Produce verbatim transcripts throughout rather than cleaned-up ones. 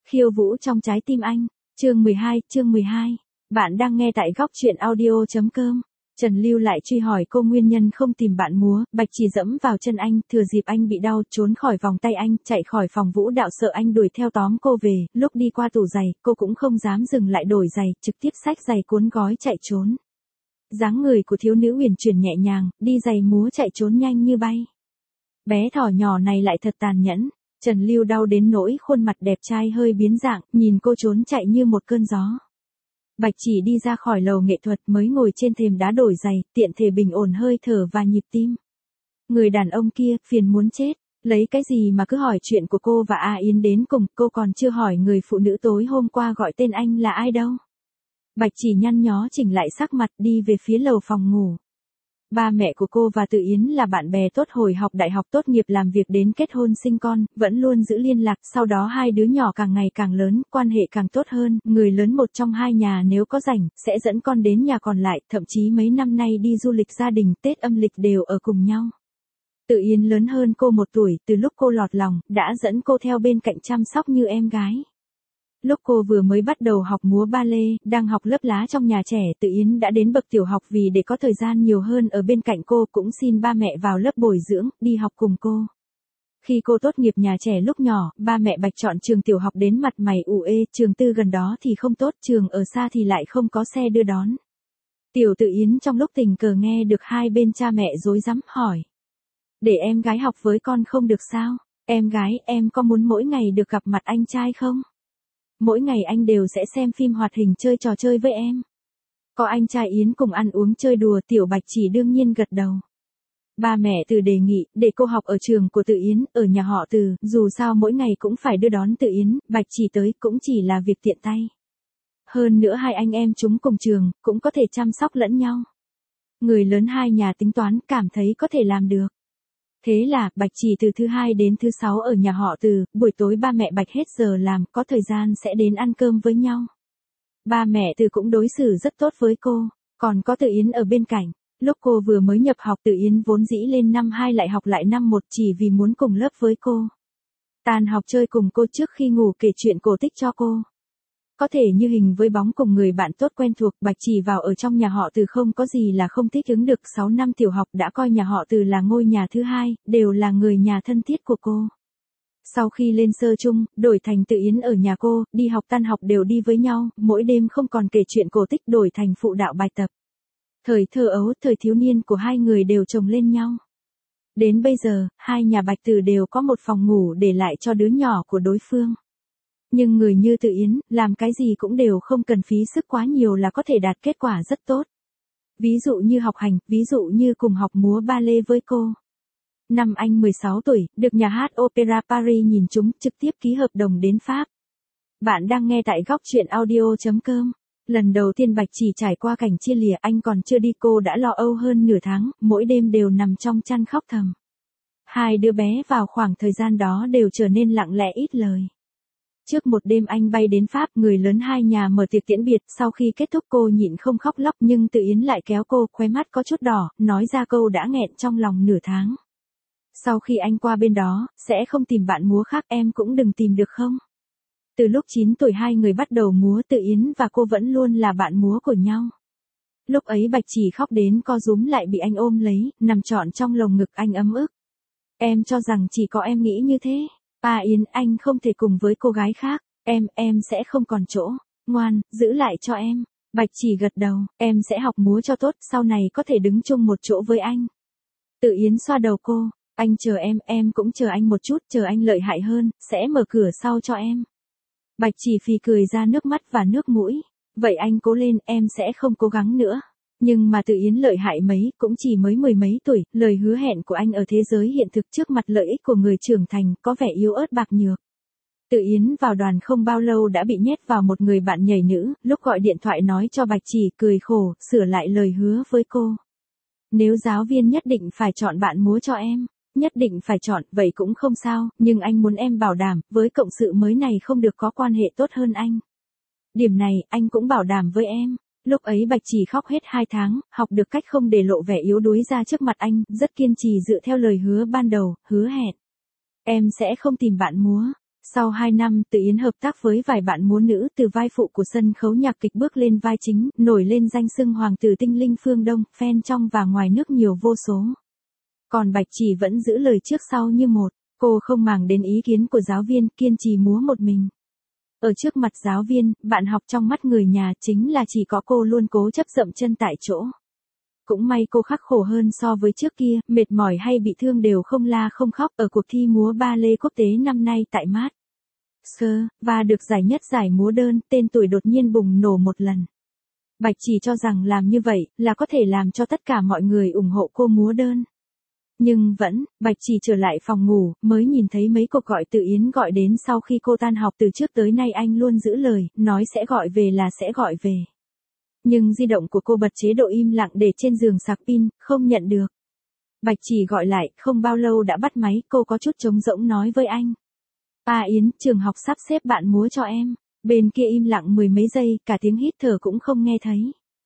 Khiêu vũ trong trái tim anh. Chương mười hai, chương mười hai. Bạn đang nghe tại góc truyện audio chấm com. Trần Lưu lại truy hỏi cô nguyên nhân không tìm bạn múa, Bạch Chỉ dẫm vào chân anh, thừa dịp anh bị đau, trốn khỏi vòng tay anh, chạy khỏi phòng vũ đạo sợ anh đuổi theo tóm cô về, lúc đi qua tủ giày, cô cũng không dám dừng lại đổi giày, trực tiếp xách giày cuốn gói chạy trốn. Dáng người của thiếu nữ uyển chuyển nhẹ nhàng, đi giày múa chạy trốn nhanh như bay. Bé thỏ nhỏ này lại thật tàn nhẫn. Trần Lưu đau đến nỗi khuôn mặt đẹp trai hơi biến dạng, nhìn cô trốn chạy như một cơn gió. Bạch Chỉ đi ra khỏi lầu nghệ thuật mới ngồi trên thềm đá đổi giày, tiện thể bình ổn hơi thở và nhịp tim. Người đàn ông kia, phiền muốn chết, lấy cái gì mà cứ hỏi chuyện của cô và A Yến đến cùng, cô còn chưa hỏi người phụ nữ tối hôm qua gọi tên anh là ai đâu. Bạch Chỉ nhăn nhó chỉnh lại sắc mặt đi về phía lầu phòng ngủ. Ba mẹ của cô và Tự Yến là bạn bè tốt hồi học đại học tốt nghiệp làm việc đến kết hôn sinh con, vẫn luôn giữ liên lạc, sau đó hai đứa nhỏ càng ngày càng lớn, quan hệ càng tốt hơn, người lớn một trong hai nhà nếu có rảnh, sẽ dẫn con đến nhà còn lại, thậm chí mấy năm nay đi du lịch gia đình, Tết âm lịch đều ở cùng nhau. Tự Yến lớn hơn cô một tuổi, từ lúc cô lọt lòng, đã dẫn cô theo bên cạnh chăm sóc như em gái. Lúc cô vừa mới bắt đầu học múa ba lê, đang học lớp lá trong nhà trẻ, Tự Yến đã đến bậc tiểu học vì để có thời gian nhiều hơn ở bên cạnh cô cũng xin ba mẹ vào lớp bồi dưỡng, đi học cùng cô. Khi cô tốt nghiệp nhà trẻ lúc nhỏ, ba mẹ Bạch chọn trường tiểu học đến mặt mày ủ ê, trường tư gần đó thì không tốt, trường ở xa thì lại không có xe đưa đón. Tiểu Tự Yến trong lúc tình cờ nghe được hai bên cha mẹ rối rắm hỏi. Để em gái học với con không được sao? Em gái, em có muốn mỗi ngày được gặp mặt anh trai không? Mỗi ngày anh đều sẽ xem phim hoạt hình chơi trò chơi với em. Có anh trai Yến cùng ăn uống chơi đùa, Tiểu Bạch Chỉ đương nhiên gật đầu. Ba mẹ Từ đề nghị, để cô học ở trường của Tự Yến, ở nhà họ Từ, dù sao mỗi ngày cũng phải đưa đón Tự Yến, Bạch Chỉ tới cũng chỉ là việc tiện tay. Hơn nữa hai anh em chúng cùng trường, cũng có thể chăm sóc lẫn nhau. Người lớn hai nhà tính toán, cảm thấy có thể làm được. Thế là, Bạch Chỉ từ thứ hai đến thứ sáu ở nhà họ Từ, buổi tối ba mẹ Bạch hết giờ làm, có thời gian sẽ đến ăn cơm với nhau. Ba mẹ Từ cũng đối xử rất tốt với cô, còn có Tự Yến ở bên cạnh. Lúc cô vừa mới nhập học, Tự Yến vốn dĩ lên năm hai lại học lại năm một chỉ vì muốn cùng lớp với cô. Tan học chơi cùng cô trước khi ngủ kể chuyện cổ tích cho cô. Có thể như hình với bóng cùng người bạn tốt quen thuộc, Bạch Chỉ vào ở trong nhà họ Từ không có gì là không thích ứng được, sáu năm tiểu học đã coi nhà họ Từ là ngôi nhà thứ hai, đều là người nhà thân thiết của cô. Sau khi lên sơ chung, đổi thành Tự Yến ở nhà cô, đi học tan học đều đi với nhau, mỗi đêm không còn kể chuyện cổ tích, đổi thành phụ đạo bài tập. Thời thơ ấu, thời thiếu niên của hai người đều chồng lên nhau. Đến bây giờ, hai nhà Bạch Từ đều có một phòng ngủ để lại cho đứa nhỏ của đối phương. Nhưng người như Tự Yến, làm cái gì cũng đều không cần phí sức quá nhiều là có thể đạt kết quả rất tốt. Ví dụ như học hành, ví dụ như cùng học múa ba lê với cô. Năm anh mười sáu tuổi, được nhà hát Opera Paris nhìn trúng, trực tiếp ký hợp đồng đến Pháp. Bạn đang nghe tại góc truyện audio chấm com. Lần đầu tiên Bạch Chỉ trải qua cảnh chia lìa, anh còn chưa đi cô đã lo âu hơn nửa tháng, mỗi đêm đều nằm trong chăn khóc thầm. Hai đứa bé vào khoảng thời gian đó đều trở nên lặng lẽ ít lời. Trước một đêm anh bay đến Pháp, người lớn hai nhà mở tiệc tiễn biệt, sau khi kết thúc cô nhịn không khóc lóc nhưng Tự Yến lại kéo cô, khóe mắt có chút đỏ, nói ra câu đã nghẹn trong lòng nửa tháng. Sau khi anh qua bên đó, sẽ không tìm bạn múa khác, em cũng đừng tìm được không? Từ lúc chín tuổi hai người bắt đầu múa, Tự Yến và cô vẫn luôn là bạn múa của nhau. Lúc ấy Bạch Chỉ khóc đến co rúm lại bị anh ôm lấy, nằm trọn trong lồng ngực anh ấm ức. Em cho rằng chỉ có em nghĩ như thế. À Yến, anh không thể cùng với cô gái khác, em, em sẽ không còn chỗ, ngoan, giữ lại cho em. Bạch Chỉ gật đầu, em sẽ học múa cho tốt, sau này có thể đứng chung một chỗ với anh. Tự Yến xoa đầu cô, anh chờ em, em cũng chờ anh một chút, chờ anh lợi hại hơn, sẽ mở cửa sau cho em. Bạch Chỉ phì cười ra nước mắt và nước mũi, vậy anh cố lên, em sẽ không cố gắng nữa. Nhưng mà Tự Yến lợi hại mấy, cũng chỉ mới mười mấy tuổi, lời hứa hẹn của anh ở thế giới hiện thực trước mặt lợi ích của người trưởng thành, có vẻ yếu ớt bạc nhược. Tự Yến vào đoàn không bao lâu đã bị nhét vào một người bạn nhảy nữ, lúc gọi điện thoại nói cho Bạch Chỉ cười khổ, sửa lại lời hứa với cô. Nếu giáo viên nhất định phải chọn bạn múa cho em, nhất định phải chọn, vậy cũng không sao, nhưng anh muốn em bảo đảm, với cộng sự mới này không được có quan hệ tốt hơn anh. Điểm này, anh cũng bảo đảm với em. Lúc ấy Bạch Chỉ khóc hết hai tháng, học được cách không để lộ vẻ yếu đuối ra trước mặt anh, rất kiên trì dựa theo lời hứa ban đầu, hứa hẹn. Em sẽ không tìm bạn múa. Sau hai năm, Tự Yến hợp tác với vài bạn múa nữ từ vai phụ của sân khấu nhạc kịch bước lên vai chính, nổi lên danh xưng hoàng tử tinh linh phương Đông, fan trong và ngoài nước nhiều vô số. Còn Bạch Chỉ vẫn giữ lời trước sau như một, cô không màng đến ý kiến của giáo viên, kiên trì múa một mình. Ở trước mặt giáo viên, bạn học trong mắt người nhà chính là chỉ có cô luôn cố chấp dậm chân tại chỗ. Cũng may cô khắc khổ hơn so với trước kia, mệt mỏi hay bị thương đều không la không khóc ở cuộc thi múa ba lê quốc tế năm nay tại Mát Sơ, và được giải nhất giải múa đơn, tên tuổi đột nhiên bùng nổ một lần. Bạch Chỉ cho rằng làm như vậy là có thể làm cho tất cả mọi người ủng hộ cô múa đơn. Nhưng vẫn, Bạch Chỉ trở lại phòng ngủ, mới nhìn thấy mấy cuộc gọi Tự Yến gọi đến sau khi cô tan học. Từ trước tới nay anh luôn giữ lời, nói sẽ gọi về là sẽ gọi về. Nhưng di động của cô bật chế độ im lặng để trên giường sạc pin, không nhận được. Bạch Chỉ gọi lại, không bao lâu đã bắt máy, cô có chút trống rỗng nói với anh. "A Yến, trường học sắp xếp bạn múa cho em." Bên kia im lặng mười mấy giây, cả tiếng hít thở cũng không nghe thấy.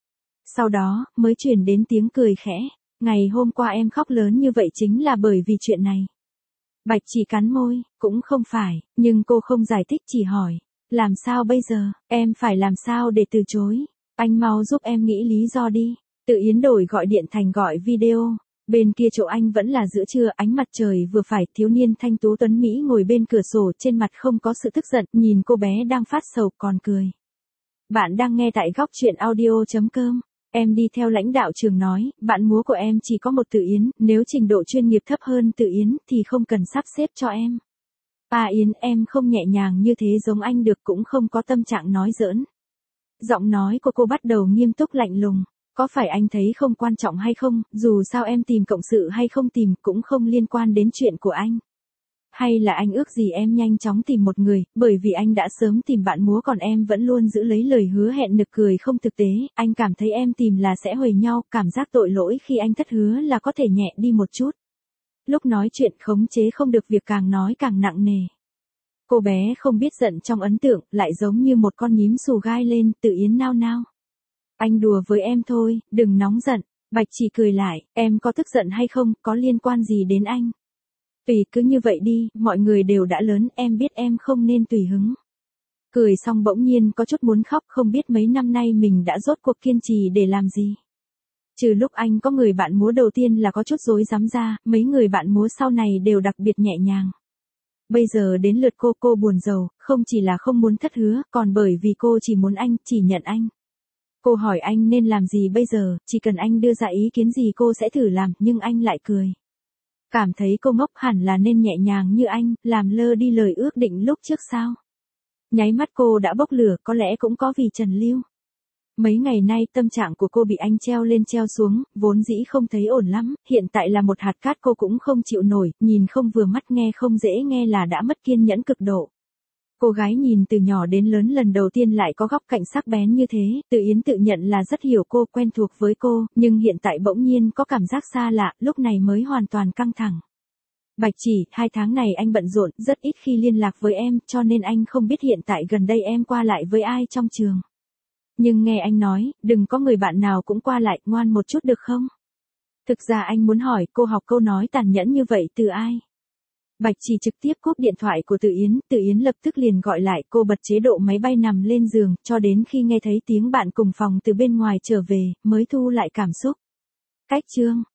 Sau đó, mới truyền đến tiếng cười khẽ. "Ngày hôm qua em khóc lớn như vậy chính là bởi vì chuyện này." Bạch Chỉ cắn môi, cũng không phải, nhưng cô không giải thích, chỉ hỏi. "Làm sao bây giờ, em phải làm sao để từ chối? Anh mau giúp em nghĩ lý do đi." Tự Yến đổi gọi điện thành gọi video. Bên kia chỗ anh vẫn là giữa trưa, ánh mặt trời vừa phải, thiếu niên thanh tú tuấn Mỹ ngồi bên cửa sổ, trên mặt không có sự tức giận, nhìn cô bé đang phát sầu còn cười. Bạn đang nghe tại góc truyện audio chấm com. Em đi theo lãnh đạo trường nói, bạn múa của em chỉ có một Tự Yến, nếu trình độ chuyên nghiệp thấp hơn Tự Yến thì không cần sắp xếp cho em. "A Yến, em không nhẹ nhàng như thế giống anh được, cũng không có tâm trạng nói giỡn." Giọng nói của cô bắt đầu nghiêm túc lạnh lùng. "Có phải anh thấy không quan trọng hay không, dù sao em tìm cộng sự hay không tìm cũng không liên quan đến chuyện của anh. Hay là anh ước gì em nhanh chóng tìm một người, bởi vì anh đã sớm tìm bạn múa còn em vẫn luôn giữ lấy lời hứa hẹn." Nực cười không thực tế, anh cảm thấy em tìm là sẽ huề nhau, cảm giác tội lỗi khi anh thất hứa là có thể nhẹ đi một chút. Lúc nói chuyện khống chế không được việc càng nói càng nặng nề. Cô bé không biết giận trong ấn tượng, lại giống như một con nhím xù gai lên. Tự Yến nao nao. "Anh đùa với em thôi, đừng nóng giận." Bạch Chỉ cười lại, "Em có tức giận hay không, có liên quan gì đến anh? Tùy cứ như vậy đi, mọi người đều đã lớn, em biết em không nên tùy hứng." Cười xong bỗng nhiên có chút muốn khóc, không biết mấy năm nay mình đã rốt cuộc kiên trì để làm gì. Trừ lúc anh có người bạn múa đầu tiên là có chút rối rắm ra, mấy người bạn múa sau này đều đặc biệt nhẹ nhàng. Bây giờ đến lượt cô, cô buồn rầu, không chỉ là không muốn thất hứa, còn bởi vì cô chỉ muốn anh, chỉ nhận anh. Cô hỏi anh nên làm gì bây giờ, chỉ cần anh đưa ra ý kiến gì cô sẽ thử làm, nhưng anh lại cười. Cảm thấy cô ngốc, hẳn là nên nhẹ nhàng như anh, làm lơ đi lời ước định lúc trước sao. Nháy mắt cô đã bốc lửa, có lẽ cũng có vì Trần Lưu. Mấy ngày nay tâm trạng của cô bị anh treo lên treo xuống, vốn dĩ không thấy ổn lắm, hiện tại là một hạt cát cô cũng không chịu nổi, nhìn không vừa mắt nghe không dễ nghe là đã mất kiên nhẫn cực độ. Cô gái nhìn từ nhỏ đến lớn lần đầu tiên lại có góc cạnh sắc bén như thế, Tự Yến tự nhận là rất hiểu cô, quen thuộc với cô, nhưng hiện tại bỗng nhiên có cảm giác xa lạ, lúc này mới hoàn toàn căng thẳng. "Bạch Chỉ, hai tháng này anh bận rộn, rất ít khi liên lạc với em, cho nên anh không biết hiện tại gần đây em qua lại với ai trong trường. Nhưng nghe anh nói, đừng có người bạn nào cũng qua lại, ngoan một chút được không?" Thực ra anh muốn hỏi, cô học câu nói tàn nhẫn như vậy từ ai? Bạch Chỉ trực tiếp cúp điện thoại của Tự Yến, Tự Yến lập tức liền gọi lại, cô bật chế độ máy bay nằm lên giường, cho đến khi nghe thấy tiếng bạn cùng phòng từ bên ngoài trở về, mới thu lại cảm xúc. Cách chương